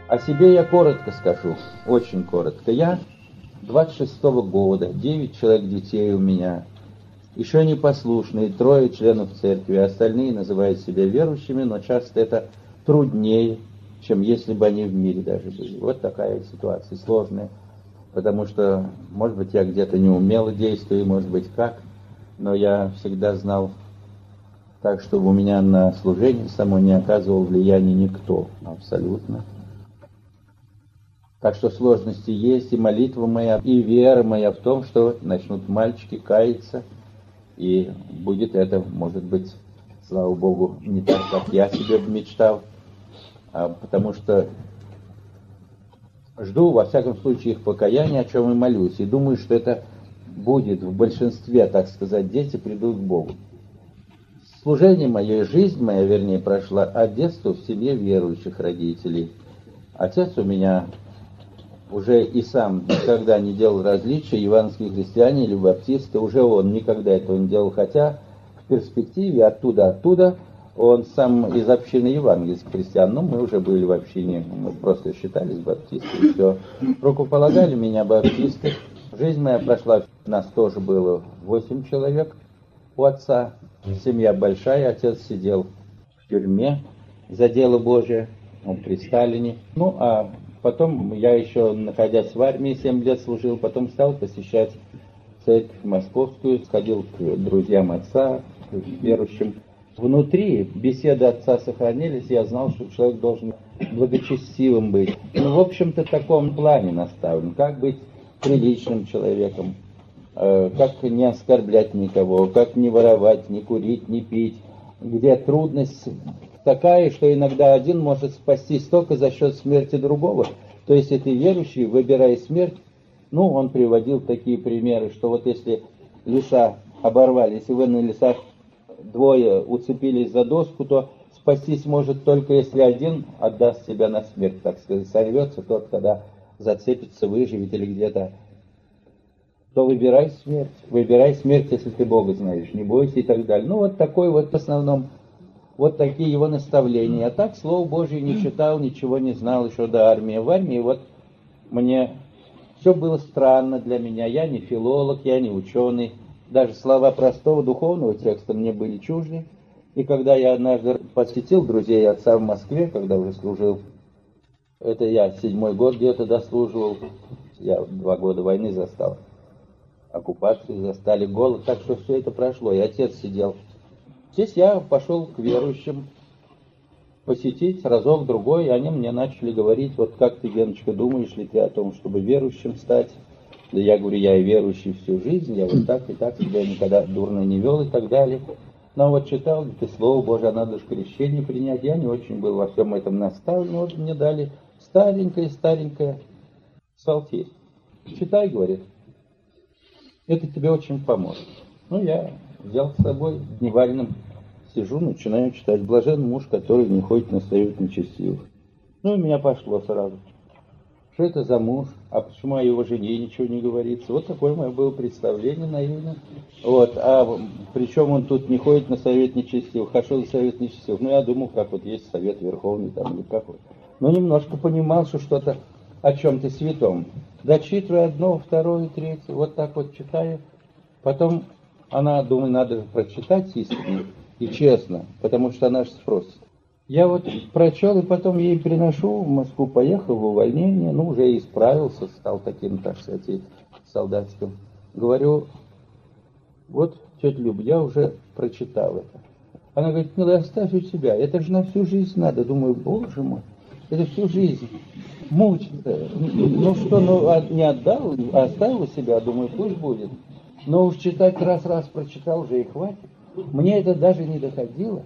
О себе я коротко скажу, очень коротко. Я 26-го года, 9 человек детей у меня, еще непослушные, 3 членов церкви, остальные называют себя верующими, но часто это труднее, чем если бы они в мире даже были. Вот такая ситуация сложная, потому что, может быть, я где-то неумело действую, может быть, как, но я всегда знал так, чтобы у меня на служение само не оказывал влияния никто, абсолютно. Так что сложности есть, и молитва моя, и вера моя в том, что начнут мальчики каяться, и будет это, может быть, слава Богу, не так, как я себе мечтал, потому что жду, во всяком случае, их покаяния, о чем и молюсь, и думаю, что это будет в большинстве, так сказать, дети придут к Богу. Служение мое, жизнь моя, вернее, прошла от детства в семье верующих родителей. Отец у меня уже и сам никогда не делал различия, евангельские христиане или баптисты, уже он никогда этого не делал, хотя в перспективе оттуда он сам из общины евангельских христиан, но мы уже были в общине, мы просто считались баптистами, все. Рукополагали меня баптисты. Жизнь моя прошла, нас тоже было 8 человек у отца, семья большая, отец сидел в тюрьме за дело Божие, он при Сталине. Ну, а потом я еще, находясь в армии, 7 лет служил, потом стал посещать церковь московскую, сходил к друзьям отца, к верующим. Внутри беседы отца сохранились, я знал, что человек должен благочестивым быть. Ну, в общем-то, в таком плане наставлен, как быть приличным человеком, как не оскорблять никого, как не воровать, не курить, не пить, где трудность такая, что иногда один может спастись только за счет смерти другого. То есть, если верующий, выбирая смерть, ну, он приводил такие примеры, что вот если леса оборвались, и вы на лесах 2 уцепились за доску, то спастись может только если один отдаст себя на смерть, так сказать, сорвется тот, когда зацепится, выживет или где-то. То выбирай смерть, если ты Бога знаешь, не бойся и так далее. Ну, вот такой вот в основном, вот такие его наставления. А так, Слово Божие не читал, ничего не знал еще до армии. В армии вот мне все было странно для меня. Я не филолог, я не ученый. Даже слова простого духовного текста мне были чужды. И когда я однажды посетил друзей отца в Москве, когда уже служил, это я 7-й год где-то дослуживал, я 2 года войны застал, оккупацию застали, голод, так что все это прошло, и отец сидел. Здесь я пошел к верующим посетить разок-другой, и они мне начали говорить, вот как ты, Геночка, думаешь ли ты о том, чтобы верующим стать? Да я говорю, я и верующий всю жизнь, я вот так и так, себя никогда дурно не вел и так далее. Но вот читал, ты Слово Божие, надо же крещение принять, я не очень был во всем этом наставлен, вот мне дали старенькое псалтирь. Читай, говорит, это тебе очень поможет. Ну, я взял с собой, дневальным сижу, начинаю читать. Блажен муж, который не ходит на совет нечестивых. Ну, и меня пошло сразу. Что это за муж? А почему о его жене ничего не говорится? Вот такое мое было представление наивное. Вот. А причем он тут не ходит на совет нечестивых, а что за совет нечестивых? Ну, я думал, как вот есть совет верховный там или какой. Но немножко понимал, что что-то о чем-то святом. Дочитываю 1, 2, 3, вот так вот читаю. Потом она, думаю, надо же прочитать искренне и честно, потому что она же спросит. Я вот прочел, и потом ей приношу, в Москву поехал, в увольнение, ну, уже исправился, стал таким, так сказать, солдатским. Говорю, вот, тетя Люба, я уже прочитал это. Она говорит, ну, оставь у себя, это же на всю жизнь надо. Думаю, боже мой, это всю жизнь мучиться. Ну что, не отдал, оставил у себя, думаю, пусть будет. Но уж читать раз прочитал уже и хватит. Мне это даже не доходило.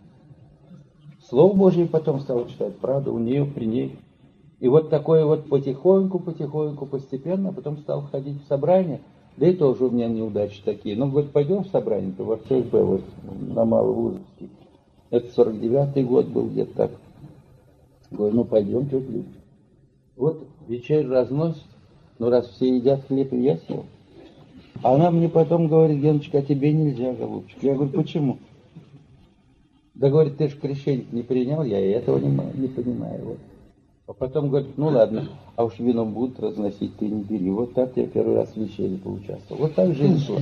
Слово Божие потом стал читать, правда, у нее, при ней. И вот такое вот потихоньку, постепенно, потом стал ходить в собрание. Да и тоже у меня неудачи такие. Ну, говорит, пойдем в собрание, то во ФСБ, вот, на Маловузовский. Это 49-й год был где-то так. Говорю, ну, пойдем, тетя Люба. Вот вечерь разносит, ну, раз все едят хлеб, и я съел. А она мне потом говорит, Геночка, а тебе нельзя, голубчик. Я говорю, почему? Да, говорит, ты же крещение не принял, я и этого не понимаю. Вот. А потом говорит, ну ладно, а уж вино будут разносить, ты не бери. Вот так я первый раз в вечере поучаствовал. Вот так жизнь шла.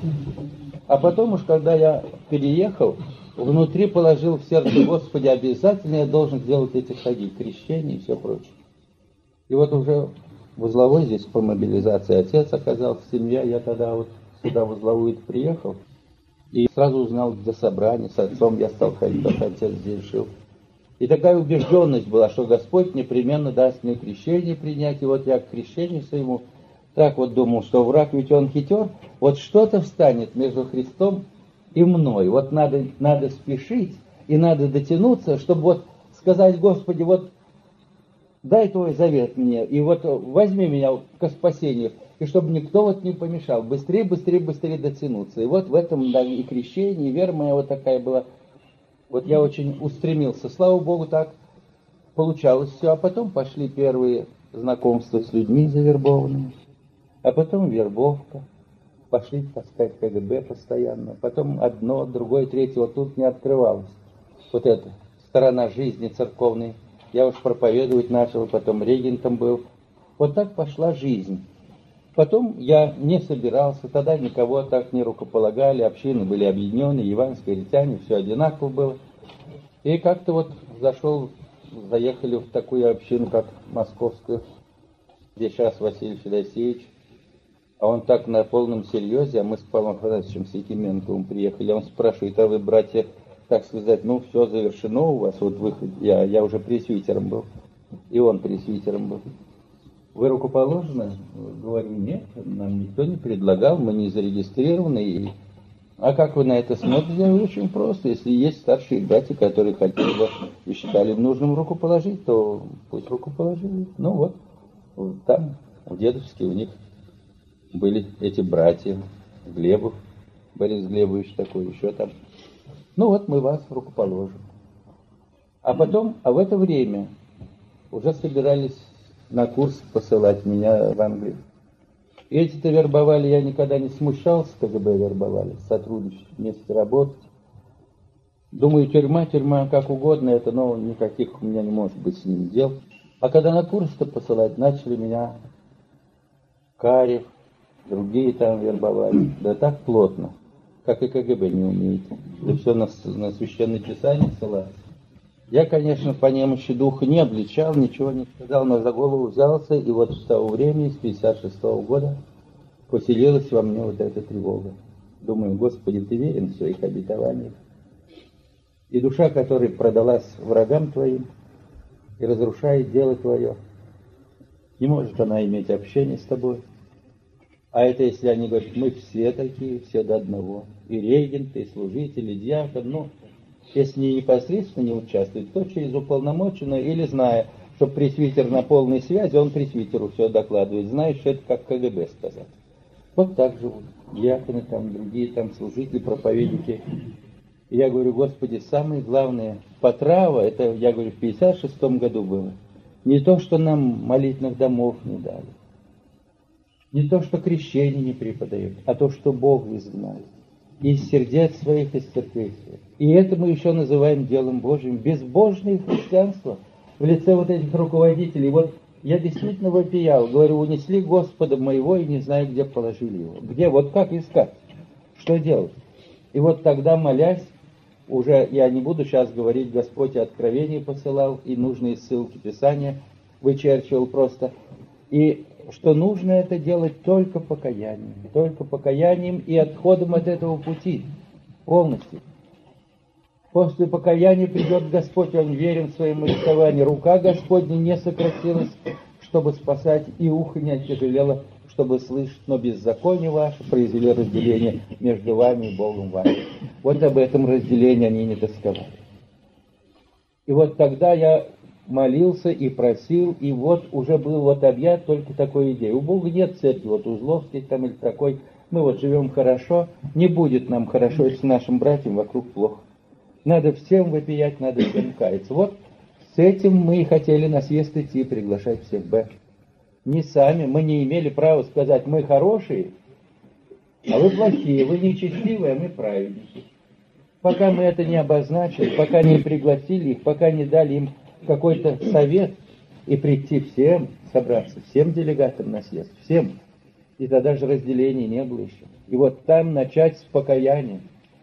А потом уж, когда я переехал, внутри положил в сердце, Господи, обязательно я должен сделать эти шаги, крещение и все прочее. И вот уже в узловой здесь по мобилизации отец оказался, семья, я тогда вот сюда в узловую приехал, и сразу узнал, где собрание, с отцом я стал ходить, как отец здесь жил. И такая убежденность была, что Господь непременно даст мне крещение принять, и вот я к крещению своему так вот думал, что враг ведь он хитер, вот что-то встанет между Христом и мной, вот надо спешить, и надо дотянуться, чтобы вот сказать, Господи, вот дай Твой завет мне, и вот возьми меня ко спасению, и чтобы никто вот не помешал, быстрее дотянуться. И вот в этом, да, и крещение, и вера моя вот такая была. Вот я очень устремился, слава Богу, так получалось все, а потом пошли первые знакомства с людьми завербованными, а потом вербовка, пошли таскать КГБ постоянно, потом одно, другое, третье, вот тут не открывалось. Вот эта сторона жизни церковной. Я уж проповедовать начал, потом регентом был. Вот так пошла жизнь. Потом я не собирался, тогда никого так не рукополагали, общины были объединены, евангельские, все одинаково было. И как-то вот заехали в такую общину, как московскую, где сейчас Василий Федосеевич. А он так на полном серьезе, а мы с Павлом Афанасьевичем Секименковым приехали. Он спрашивает, а вы, братья, так сказать, ну все завершено у вас, вот выход, я уже пресвитером был, и он пресвитером был. Вы рукоположены? Говорю, нет, нам никто не предлагал, мы не зарегистрированы. А как вы на это смотрите? Я говорю, очень просто. Если есть старшие братья, которые хотели бы и считали нужным рукоположить, то пусть рукоположили. Ну вот, там, в Дедовске у них были эти братья, Глебов, Борис Глебович такой, еще там. Ну вот мы вас рукоположим. А потом, в это время уже собирались на курс посылать меня в Англию. И эти-то вербовали, я никогда не смущался, КГБ вербовали, сотрудничать, вместе работать. Думаю, тюрьма как угодно, это, но никаких у меня не может быть с ним дел. А когда на курс-то посылать, начали меня Карев, другие там вербовали. Да так плотно, как и КГБ не умеете. Да все на священное писание ссылаться. Я, конечно, по немощи духа не обличал, ничего не сказал, но за голову взялся, и вот с того времени, с 56-го года, поселилась во мне вот эта тревога. Думаю, Господи, Ты верен в своих обетованиях. И душа, которая продалась врагам Твоим и разрушает дело Твое, не может она иметь общение с Тобой. А это если они говорят, мы все такие, все до одного, и регенты, и служители, и диакон, ну, если непосредственно не участвует, то через уполномоченного или зная, что пресвитер на полной связи, он пресвитеру все докладывает, знаешь, что это как КГБ сказать. Вот так живут диаконы, там, другие там служители, проповедники. И я говорю, Господи, самое главное, потрава, это, я говорю, в 56-м году было, не то, что нам молитвенных домов не дали, не то, что крещение не преподают, а то, что Бог изгнал из сердец своих, из церквей своих. И это мы еще называем делом Божьим. Безбожное христианство в лице вот этих руководителей. Вот я действительно вопиял, говорю, унесли Господа моего и не знаю, где положили его. Где, вот как искать, что делать? И вот тогда, молясь, уже я не буду сейчас говорить, Господь и откровение посылал, и нужные ссылки Писания вычерчивал просто. И что нужно это делать только покаянием и отходом от этого пути полностью. После покаяния придет Господь, Он верен в своем обетовании. Рука Господня не сократилась, чтобы спасать, и ухо не оттяжелело, чтобы слышать, но беззаконие ваше произвели разделение между вами и Богом вашим. Вот об этом разделении они не тосковали. И вот тогда я молился и просил, и вот уже был вот объят только такой идеей. У Бога нет церкви, вот Узловский там или такой, мы вот живем хорошо, не будет нам хорошо, если нашим братьям вокруг плохо. Надо всем вопиять, надо всем каяться. Вот с этим мы и хотели на съезд идти, приглашать всех Б. Не сами, мы не имели права сказать, мы хорошие, а вы плохие, вы нечестивые, а мы праведники. Пока мы это не обозначили, пока не пригласили их, пока не дали им какой-то совет, и прийти всем, собраться, всем делегатам на съезд, всем. И тогда же разделения не было еще. И вот там начать с покаяния.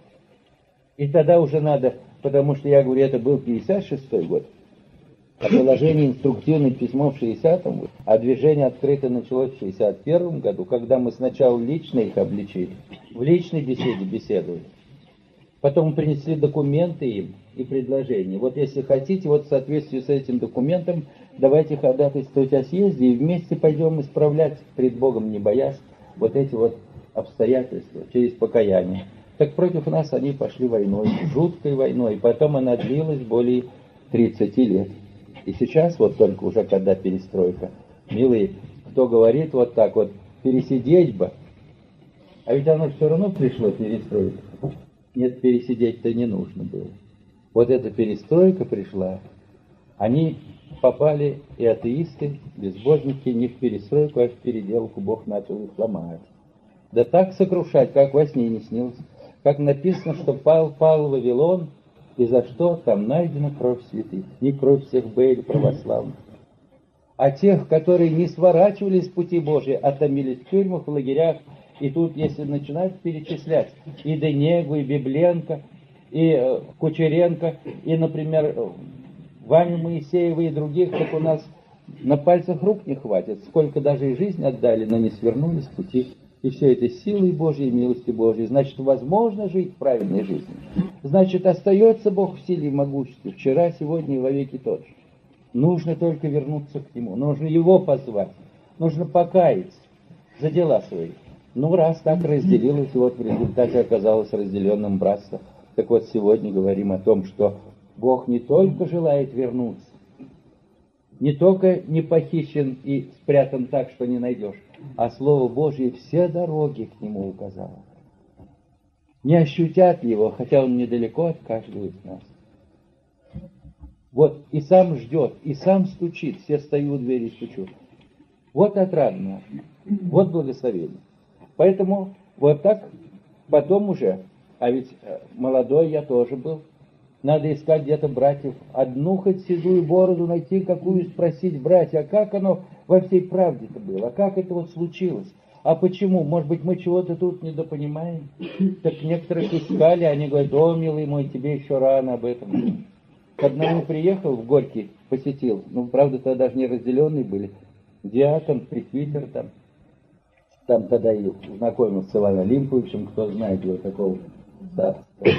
И тогда уже надо, потому что я говорю, это был 56-й год, а положение инструктивное письмо в 60-м году, а движение открыто началось в 61-м году, когда мы сначала лично их обличили, в личной беседе беседовали. Потом принесли документы им и предложения. Вот если хотите, вот в соответствии с этим документом, давайте ходатайствовать о съезде и вместе пойдем исправлять пред Богом, не боясь, вот эти вот обстоятельства через покаяние. Так против нас они пошли войной, жуткой войной, и потом она длилась более 30 лет. И сейчас вот только уже когда перестройка, милые, кто говорит вот так вот, пересидеть бы, а ведь оно все равно пришло перестройка. Нет, пересидеть-то не нужно было. Вот эта перестройка пришла, они попали, и атеисты, безбожники, не в перестройку, а в переделку. Бог начал их ломать. Да так сокрушать, как во сне не снилось. Как написано, что пал Вавилон, и за что там найдена кровь святых. Не кровь всех Бейли православных, а тех, которые не сворачивали с пути Божия, а томились в тюрьмах, в лагерях. И тут, если начинать перечислять, и Денегу, и Библенко, и Кучеренко, и, например, Ваню Моисеева и других, так у нас на пальцах рук не хватит. Сколько даже и жизнь отдали, но не свернули с пути. И все это силой Божьей, милости Божьей. Значит, возможно жить правильной жизнью. Значит, остается Бог в силе и могуществе. Вчера, сегодня и во веки тот же. Нужно только вернуться к Нему. Нужно Его позвать. Нужно покаяться за дела свои. Ну, раз так разделилось, вот в результате оказалось разделенным братство. Так вот, сегодня говорим о том, что Бог не только желает вернуться, не только не похищен и спрятан так, что не найдешь, а Слово Божье все дороги к Нему указало. Не ощутят Его, хотя Он недалеко от каждого из нас. Вот, и сам ждет, и сам стучит, все стою у двери и стучу. Вот отрадно, вот благословение. Поэтому вот так потом уже, а ведь молодой я тоже был, надо искать где-то братьев, одну хоть седую бороду найти, какую спросить братья, а как оно во всей правде-то было, а как это вот случилось, а почему, может быть, мы чего-то тут недопонимаем, так некоторых искали, они говорят, о, милый мой, тебе еще рано об этом. К одному приехал в Горький, посетил, ну, правда, тогда даже не разделенные были, диакон, пресвитер там тогда и знакомился с Иваном Олимповичем, кто знает его такого, да,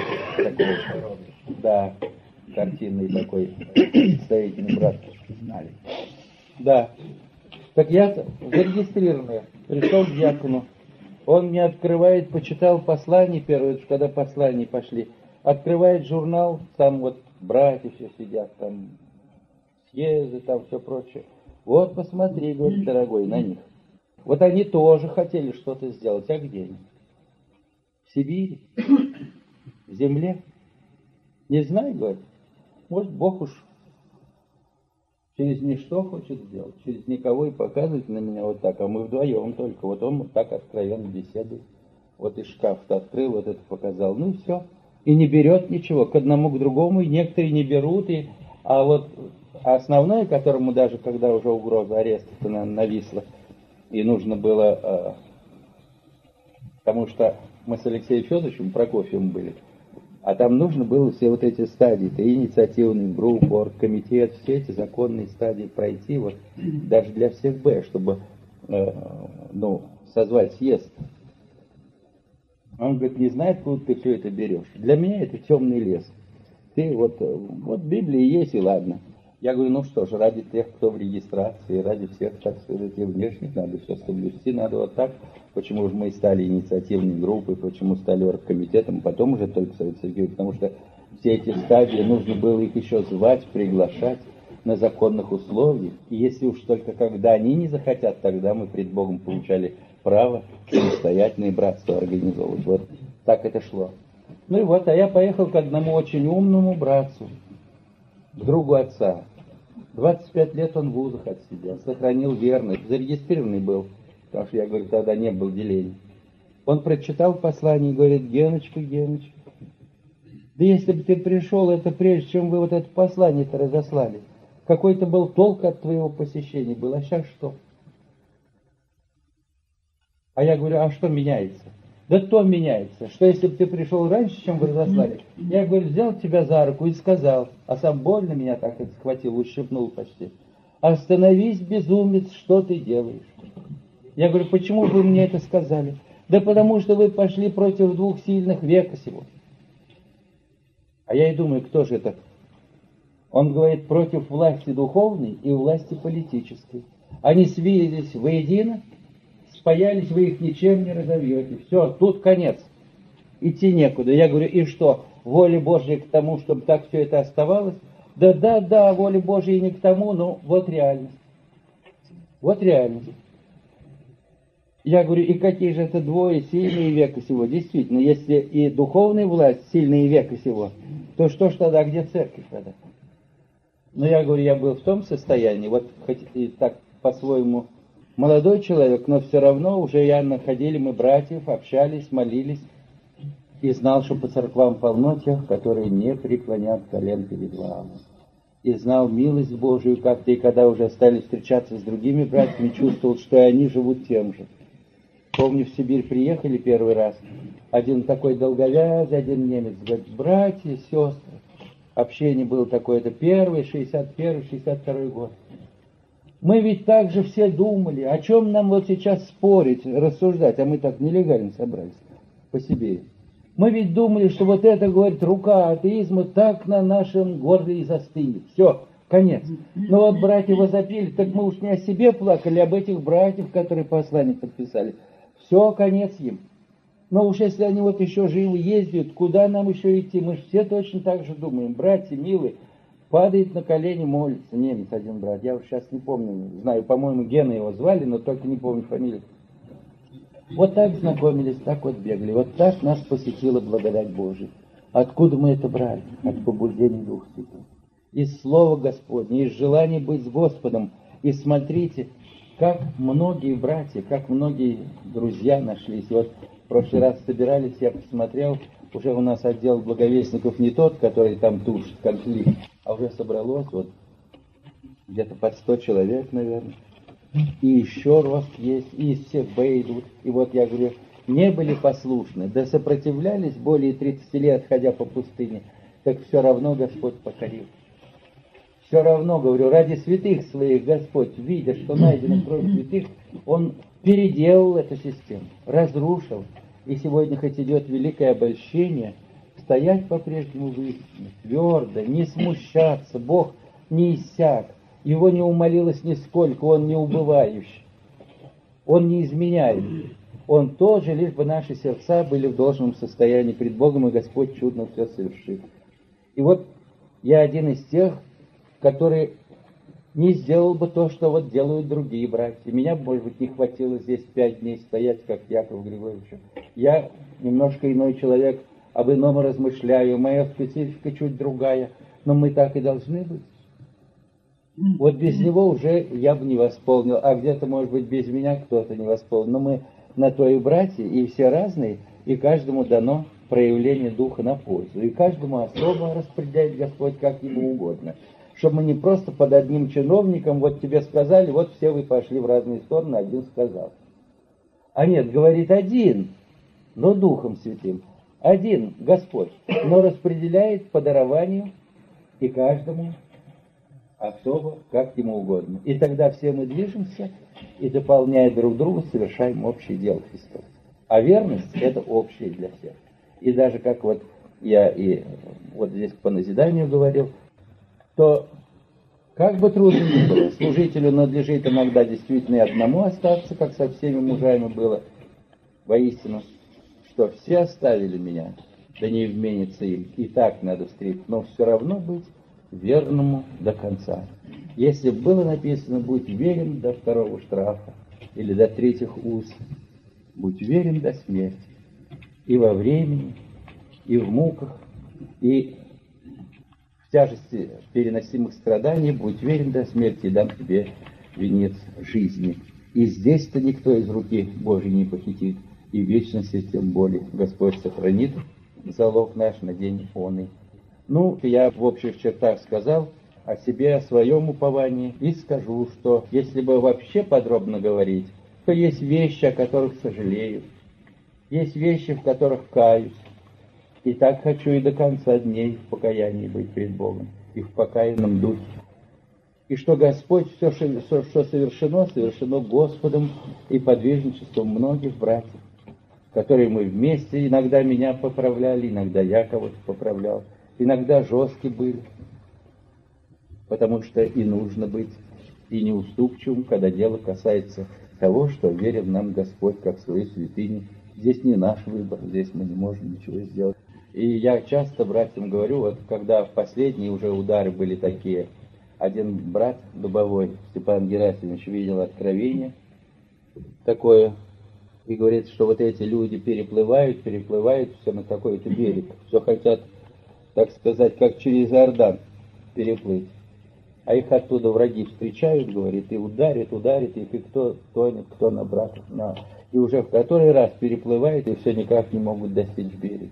картинный такой строительный брат, знали. Да, так я зарегистрированный, пришел к диакону, он мне открывает, почитал послание первое, когда послания пошли, открывает журнал, там вот братья все сидят, там съезды, там все прочее. Вот посмотри, говорит, дорогой, на них. Вот они тоже хотели что-то сделать, а где они? В Сибири? В земле? Не знаю, говорит. Может, Бог уж через ничто хочет сделать, через никого и показывает на меня вот так, а мы вдвоем только. Вот он вот так откровенно беседует. Вот и шкаф-то открыл, вот это показал. Ну и все. И не берет ничего, к одному, к другому, и некоторые не берут. А вот основное, которому даже, когда уже угроза ареста нависла, и нужно было, потому что мы с Алексеем Федоровичем Прокофьевым были, а там нужно было все вот эти стадии, инициативный групп, оргкомитет, все эти законные стадии пройти, вот даже для всех Б, чтобы созвать съезд. Он говорит, не знает, откуда ты все это берешь. Для меня это темный лес. Ты вот Библия есть, и ладно. Я говорю, ну что ж, ради тех, кто в регистрации, ради всех, так сказать, и внешних, надо все соблюсти, надо вот так. Почему же мы стали инициативной группой, почему стали оргкомитетом, потом уже только Совет Сергеевич, потому что все эти стадии, нужно было их еще звать, приглашать на законных условиях. И если уж только когда они не захотят, тогда мы пред Богом получали право самостоятельное братство организовывать. Вот так это шло. Ну и вот, а я поехал к одному очень умному братцу, к другу отца. 25 лет он в вузах отсидел, сохранил верность, зарегистрированный был, потому что, я говорю, тогда не было деления. Он прочитал послание и говорит, Геночка, да если бы ты пришел, это прежде чем вы вот это послание-то разослали, Какой-то был толк от твоего посещения был, а сейчас что? А я говорю, а что меняется? Да то меняется, что если бы ты пришел раньше, чем вы разослали, я, говорю, взял тебя за руку и сказал, а сам больно меня так это схватил, ущипнул почти. Остановись, безумец, что ты делаешь? Я говорю, почему вы мне это сказали? Да потому что вы пошли против двух сильных века сего. А я и думаю, кто же это? Он говорит, против власти духовной и власти политической. Они свились воедино, спаялись, вы их ничем не разовьете. Все, тут конец. Идти некуда. Я говорю, и что, воля Божья к тому, чтобы так все это оставалось? Да, воля Божья и не к тому, но вот реальность. Вот реальность. Я говорю, и какие же это двое сильные века сего? Действительно, если и духовная власть сильные века сего, то что ж тогда, где церковь тогда? Но я говорю, я был в том состоянии, вот хоть и так по-своему молодой человек, но все равно уже я находили мы братьев, общались, молились, и знал, что по церквам полно тех, которые не преклонят колен перед вами. И знал милость Божию как-то, и когда уже стали встречаться с другими братьями, чувствовал, что и они живут тем же. Помню, в Сибирь приехали первый раз, один такой долговязый, один немец, говорит, братья, сестры, общение было такое, это первый, 61-62 год. Мы ведь так же все думали, о чем нам вот сейчас спорить, рассуждать, а мы так нелегально собрались по Сибири. Мы ведь думали, что вот это, говорит, рука атеизма так на нашем горле и застынет. Все, конец. Но вот братья возопили, так мы уж не о себе плакали, об этих братьях, которые послание подписали. Все, конец им. Но уж если они вот еще живы ездят, куда нам еще идти? Мы же все точно так же думаем. Братья, милые, падает на колени, молится. Немец один брат, я уж сейчас не помню, знаю, по-моему, Гена его звали, но только не помню фамилию. Вот так знакомились, так вот бегали, вот так нас посетила благодать Божия. Откуда мы это брали? От побуждения Духа Святого. Из Слова Господня, из желания быть с Господом. И смотрите, как многие братья, как многие друзья нашлись. Вот в прошлый раз собирались, я посмотрел, уже у нас отдел благовестников не тот, который там тушит конфликт, а уже собралось вот где-то под 100 человек, наверное. И еще рост есть, и из всех Б идут. И вот я говорю, не были послушны, да сопротивлялись более 30 лет, ходя по пустыне, так все равно Господь покорил. Все равно, говорю, ради святых своих Господь, видя, что найдено кровь святых, Он переделал эту систему, разрушил. И сегодня, хоть идет великое обольщение, стоять по-прежнему в истине, твердо, не смущаться, Бог не иссяк, Его не умолилось нисколько, Он не убывающий, Он не изменяет. Он тоже, лишь бы наши сердца были в должном состоянии пред Богом, и Господь чудно все совершит. И вот я один из тех, который не сделал бы то, что вот делают другие братья. Меня, может быть, не хватило здесь 5 дней стоять, как Яков Григорьевич. Я немножко иной человек, об ином размышляю, моя специфика чуть другая, но мы так и должны быть. Вот без него уже я бы не восполнил, а где-то, может быть, без меня кто-то не восполнил. Но мы на то и братья, и все разные, и каждому дано проявление Духа на пользу. И каждому особо распределяет Господь, как ему угодно. Чтобы мы не просто под одним чиновником, вот тебе сказали, вот все вы пошли в разные стороны, один сказал. А нет, говорит один, но Духом Святым. Один Господь, но распределяет по дарованию и каждому особо, как ему угодно. И тогда все мы движемся и, дополняя друг друга, совершаем общее дело Христова. А верность – это общее для всех. И даже как вот я и вот здесь по назиданию говорил, то как бы трудно ни было, служителю надлежит иногда действительно и одному остаться, как со всеми мужами было, воистину, что все оставили меня, да не вменится им, и так надо встретить, но все равно быть верному до конца. Если было написано, будь верен до второго штрафа, или до третьих уз, будь верен до смерти, и во времени, и в муках, и в тяжести переносимых страданий, будь верен до смерти, и дам тебе венец жизни. И здесь-то никто из руки Божьей не похитит, и в вечности тем более Господь сохранит залог наш на день оный. Ну, я в общих чертах сказал, о себе, о своем уповании, и скажу, что если бы вообще подробно говорить, то есть вещи, о которых сожалею, есть вещи, в которых каюсь, и так хочу и до конца дней в покаянии быть пред Богом, и в покаянном духе. И что Господь, все, что совершено, совершено Господом и подвижничеством многих братьев, которые мы вместе, иногда меня поправляли, иногда я кого-то поправлял, иногда жесткие были, потому что и нужно быть и неуступчивым, когда дело касается того, что верен нам Господь как свою святыню. Здесь не наш выбор, здесь мы не можем ничего сделать. И я часто братьям говорю, вот когда последние уже удары были такие, один брат дубовой, Степан Герасимович, видел откровение такое, и говорит, что вот эти люди переплывают все на какой-то берег, все хотят, так сказать, как через Иордан переплыть. А их оттуда враги встречают, говорит, и ударят их, и кто тонет, кто на брата. И уже в который раз переплывают, и все никак не могут достичь берега.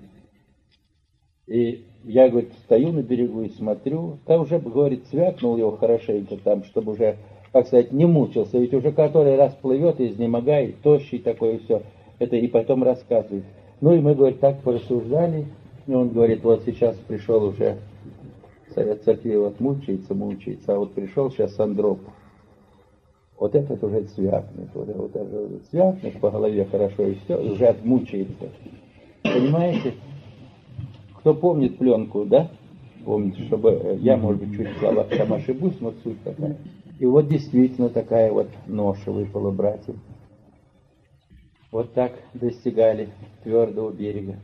И я, говорит, стою на берегу и смотрю, там уже, говорит, свякнул его хорошенько там, чтобы уже, как сказать, не мучился, ведь уже который раз плывет и изнемогает, тощий такой, и все. Это и потом рассказывает. Ну и мы, говорит, так порассуждали, и он говорит, вот сейчас пришел уже Совет Церкви, вот мучается, а вот пришел сейчас Андропов. Вот этот уже свякнет, вот этот свякнет по голове хорошо, и все, уже отмучается. Понимаете? Кто помнит пленку, да? Помните, чтобы я, может быть, чуть в словах там ошибусь, но суть такая. И вот действительно такая вот ноша выпала братьям. Вот так достигали твердого берега.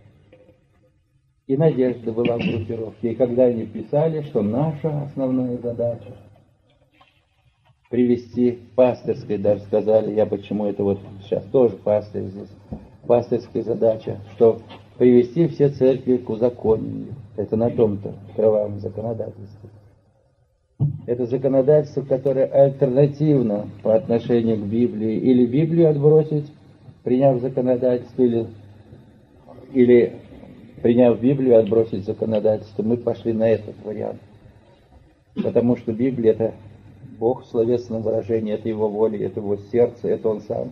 И надежда была в группировке. И когда они писали, что наша основная задача привести пастырской, даже сказали, я почему это вот сейчас тоже пастырь здесь, пастырская задача, что привести все церкви к узаконению. Это на том-то кровавом законодательстве. Это законодательство, которое альтернативно по отношению к Библии. Или Библию отбросить, приняв законодательство, или приняв Библию, отбросить законодательство. Мы пошли на этот вариант. Потому что Библия — это Бог в словесном выражении, это Его воля, это Его сердце, это Он сам.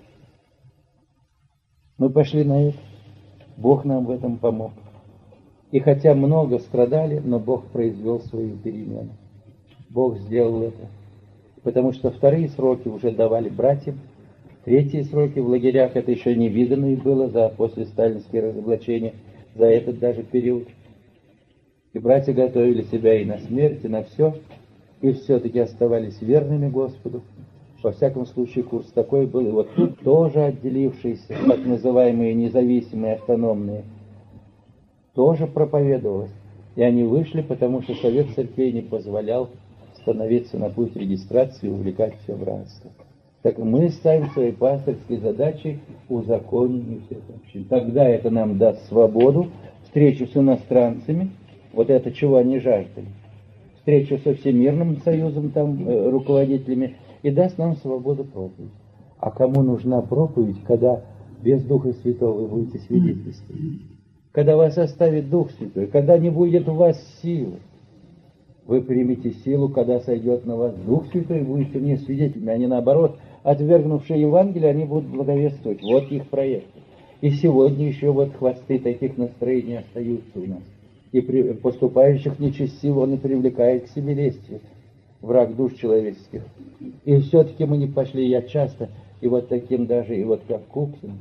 Мы пошли на это. Бог нам в этом помог. И хотя много страдали, но Бог произвел свою перемену. Бог сделал это. Потому что вторые сроки уже давали братьям, третьи сроки в лагерях, это еще не видано было после сталинских разоблачений, за этот даже период. И братья готовили себя и на смерть, и на все, и все-таки оставались верными Господу. Во всяком случае, курс такой был. И вот тут тоже отделившиеся, так называемые независимые, автономные, тоже проповедовалось. И они вышли, потому что Совет Церквей не позволял становиться на путь регистрации и увлекать все братство. Так мы ставим своей пасторской задачей узаконение всех общин. Тогда это нам даст свободу, встречу с иностранцами, вот это чего они жаждали, встречу со Всемирным Союзом, там, руководителями, и даст нам свободу проповеди. А кому нужна проповедь, когда без Духа Святого вы будете свидетельствовать? Когда вас оставит Дух Святой, когда не будет у вас силы. Вы примете силу, когда сойдет на вас Дух Святой, и будете мне свидетелями. Они наоборот, отвергнувшие Евангелие, они будут благовествовать. Вот их проект. И сегодня еще вот хвосты таких настроений остаются у нас. И поступающих нечестив он и привлекает к себе лестью, враг душ человеческих. И все-таки мы не пошли, я часто, и вот таким даже, и вот как Куксин,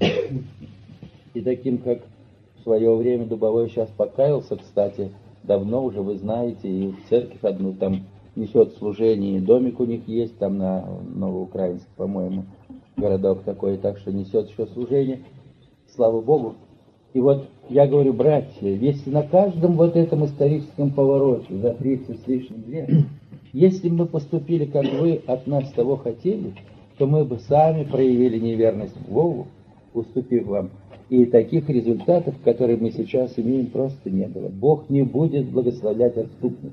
и таким, как в свое время Дубовой сейчас покаялся, кстати, давно уже, вы знаете, и в церковь одну там несет служение, и домик у них есть, там на Новоукраинск, по-моему, городок такой, так что несет еще служение, слава Богу. И вот я говорю, братья, если на каждом вот этом историческом повороте за 30 с лишним лет, если бы мы поступили, как вы от нас того хотели, то мы бы сами проявили неверность Богу, уступив вам. И таких результатов, которые мы сейчас имеем, просто не было. Бог не будет благословлять отступников.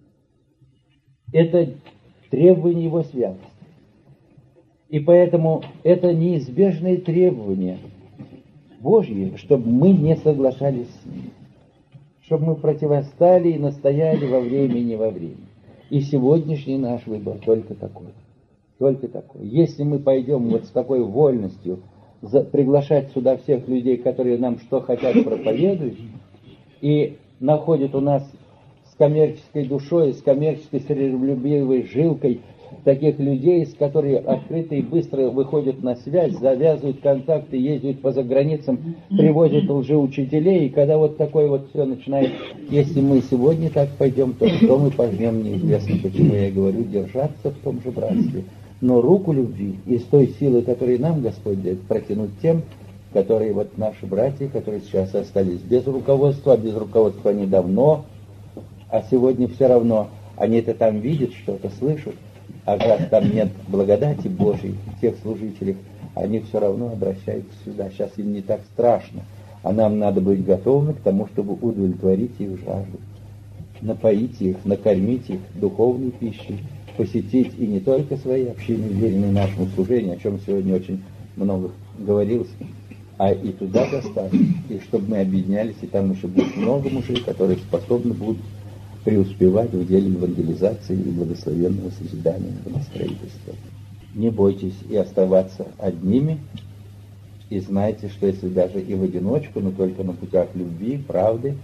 Это требование Его святости. И поэтому это неизбежные требования Божьи, чтобы мы не соглашались с ними. Чтобы мы противостали и настояли во время и не во время. И сегодняшний наш выбор только такой. Только такой. Если мы пойдем вот с такой вольностью приглашать сюда всех людей, которые нам что хотят проповедуют, и находят у нас с коммерческой душой, с коммерческой сребролюбивой жилкой таких людей, с которые открыто и быстро выходят на связь, завязывают контакты, ездят по заграницам, привозят лжеучителей, и когда вот такое вот все начинает, если мы сегодня так пойдем, то что мы пожмем, неизвестно, почему я говорю, держаться в том же братстве. Но руку любви из той силы, которую нам Господь дает, протянуть тем, которые вот наши братья, которые сейчас остались без руководства, а без руководства они давно, а сегодня все равно, они это там видят, что-то слышат, а раз там нет благодати Божьей в тех служителях, они все равно обращаются сюда. Сейчас им не так страшно, а нам надо быть готовыми к тому, чтобы удовлетворить их жажду, напоить их, накормить их духовной пищей, посетить и не только свои общины, веренные нашему служению, о чем сегодня очень много говорилось, а и туда доставить, и чтобы мы объединялись, и там еще будет много мужей, которые способны будут преуспевать в деле евангелизации и благословенного созидания и строительства. Не бойтесь и оставаться одними, и знайте, что если даже и в одиночку, но только на путях любви, правды,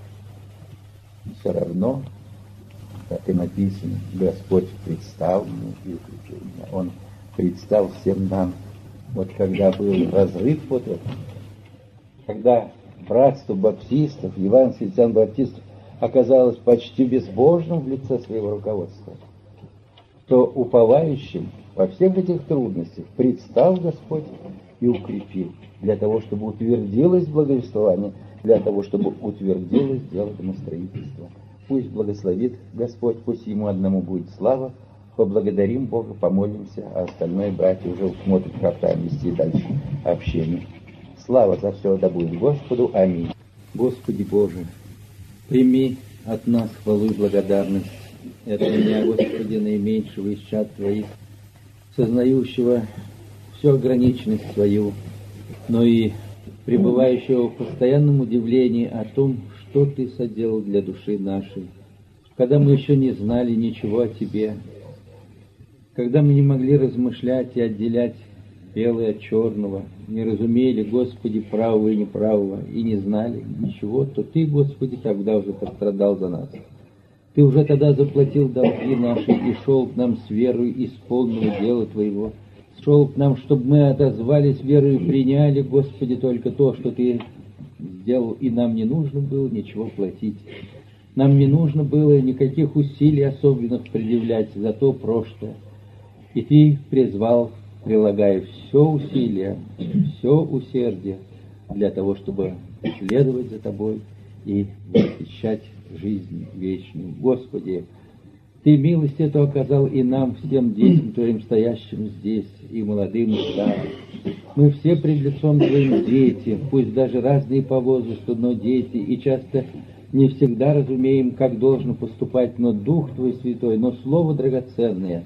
все равно, как и написано, Господь предстал мне и укрепил меня. Он предстал всем нам. Вот когда был разрыв вот этот, когда братство баптистов, Иван Христиан Баптистов оказалось почти безбожным в лице своего руководства, то уповающим во всех этих трудностях предстал Господь и укрепил, для того, чтобы утвердилось благовествование, для того, чтобы утвердилось дело домостроительства. Пусть благословит Господь, пусть Ему одному будет слава. Поблагодарим Бога, помолимся, а остальное братья уже смотрят, как там вести дальше общение. Слава за все да будет Господу. Аминь. Господи Боже, прими от нас хвалу и благодарность. Это меня, Господи, наименьшего из чад Твоих, сознающего всю ограниченность свою, но и пребывающего в постоянном удивлении о том, что Ты соделал для души нашей, когда мы еще не знали ничего о Тебе, когда мы не могли размышлять и отделять белое от черного, не разумели, Господи, правого и неправого, и не знали ничего, то Ты, Господи, тогда уже пострадал за нас. Ты уже тогда заплатил долги наши и шел к нам с верой исполненного дела Твоего, шел к нам, чтобы мы отозвались верой и приняли, Господи, только то, что Ты сделал, и нам не нужно было ничего платить. Нам не нужно было никаких усилий особенных предъявлять за то прошлое. И Ты призвал, прилагая все усилия, все усердие для того, чтобы следовать за Тобой и защищать жизнь вечную. Господи, Ты милость эту оказал и нам, всем детям Твоим, стоящим здесь, и молодым, и старым. Мы все пред лицом Твоим дети, пусть даже разные по возрасту, но дети, и часто не всегда разумеем, как должно поступать, но Дух Твой Святой, но Слово драгоценное,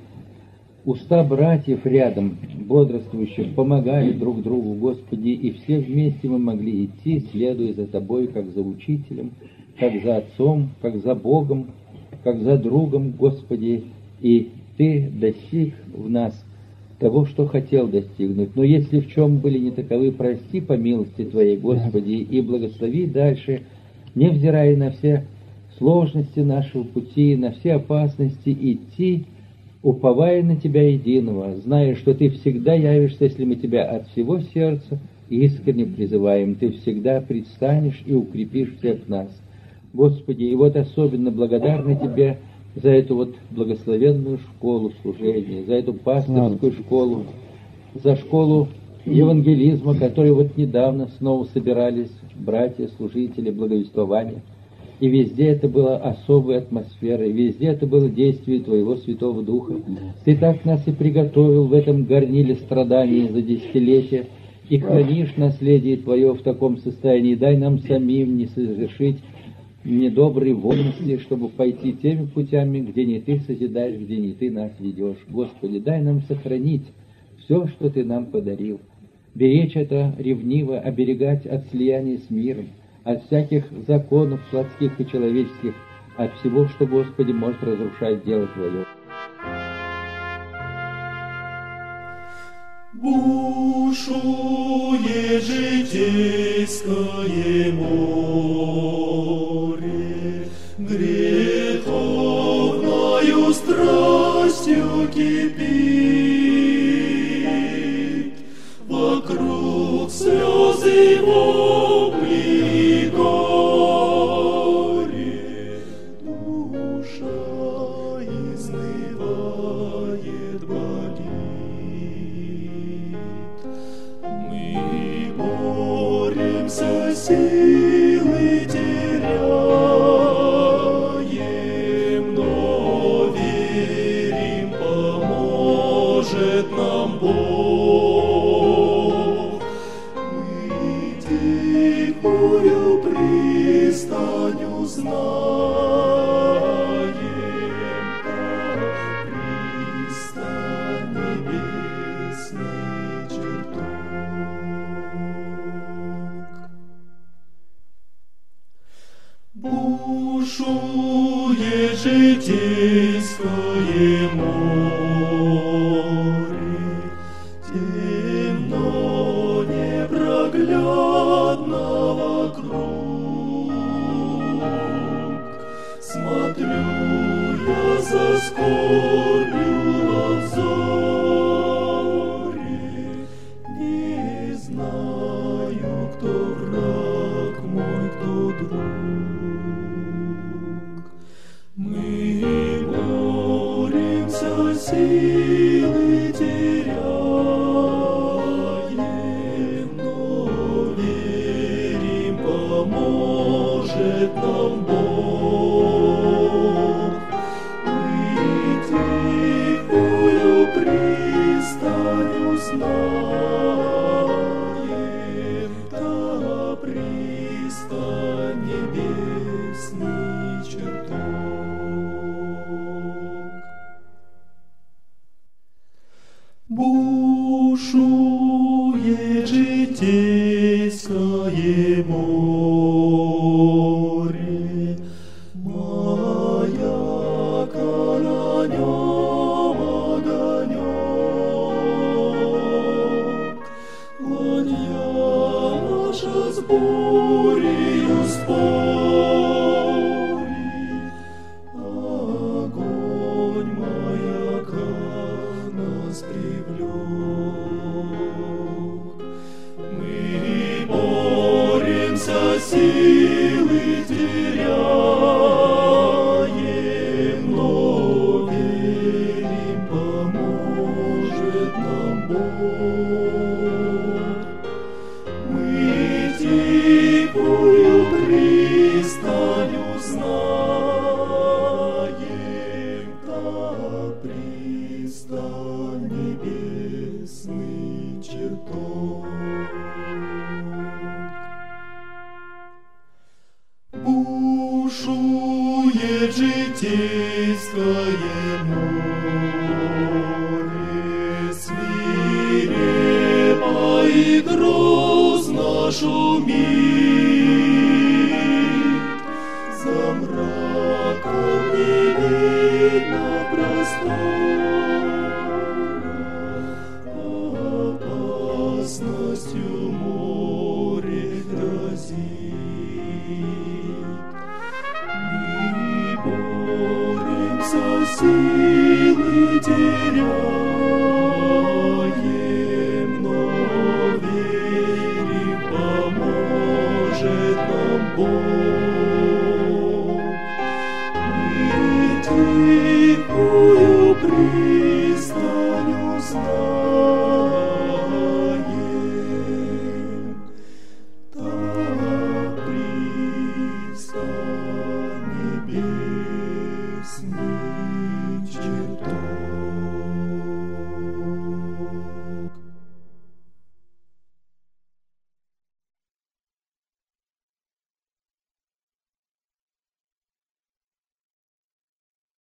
уста братьев рядом, бодрствующих, помогали друг другу, Господи, и все вместе мы могли идти, следуя за Тобой, как за учителем, как за отцом, как за Богом, как за другом, Господи, и Ты достиг в нас того, что хотел достигнуть. Но если в чем были не таковы, прости по милости Твоей, Господи, и благослови дальше, невзирая на все сложности нашего пути, на все опасности, идти, уповая на Тебя единого, зная, что Ты всегда явишься, если мы Тебя от всего сердца искренне призываем. Ты всегда предстанешь и укрепишь всех нас. Господи, и вот особенно благодарны Тебе за эту вот благословенную школу служения, за эту пасторскую школу, за школу евангелизма, которые вот недавно снова собирались братья, служители, благовествования. И везде это была особая атмосфера, и везде это было действие Твоего Святого Духа. Ты так нас и приготовил в этом горниле страданий за десятилетия, и хранишь наследие Твое в таком состоянии. Дай нам самим не совершить недоброй вольности, чтобы пойти теми путями, где не Ты созидаешь, где не Ты нас ведешь. Господи, дай нам сохранить все, что Ты нам подарил. Беречь это ревниво, оберегать от слияния с миром, от всяких законов плотских и человеческих, от всего, что, Господи, может разрушать дело Твое. Бушует житейское море, греховною страстью кипит, вокруг слезы, вопли и горе, душа изнывает, болит. Мы боремся, силы теряем, но верим, поможет нам Бог. Мы тихую пристань узнаем, пристань небесный чертог. Бушует житейское море, темно, непроглядно вокруг. Смотрю я со скорбью на взоре, не знаю, кто враг мой, кто друг. Мы боремся, силы теряем, но верим, поможет нам Бог. Мы тихую пристань узнаем, та пристань небесный чертог. Бушует житейское море, маяка на нем огонек. Ладья наша с бурею спорит, огонь маяка нас привлек. Мы боремся, силы теряем, но верим, поможет нам Бог. Мы тихую пристань узнаем, та пристань небесный чертог. Бушует житейское море, свирепо и грозно шумит, за мраком не видно простора, опасностью море грозит. Мы боремся, силы теряем, но верим, поможет нам Бог.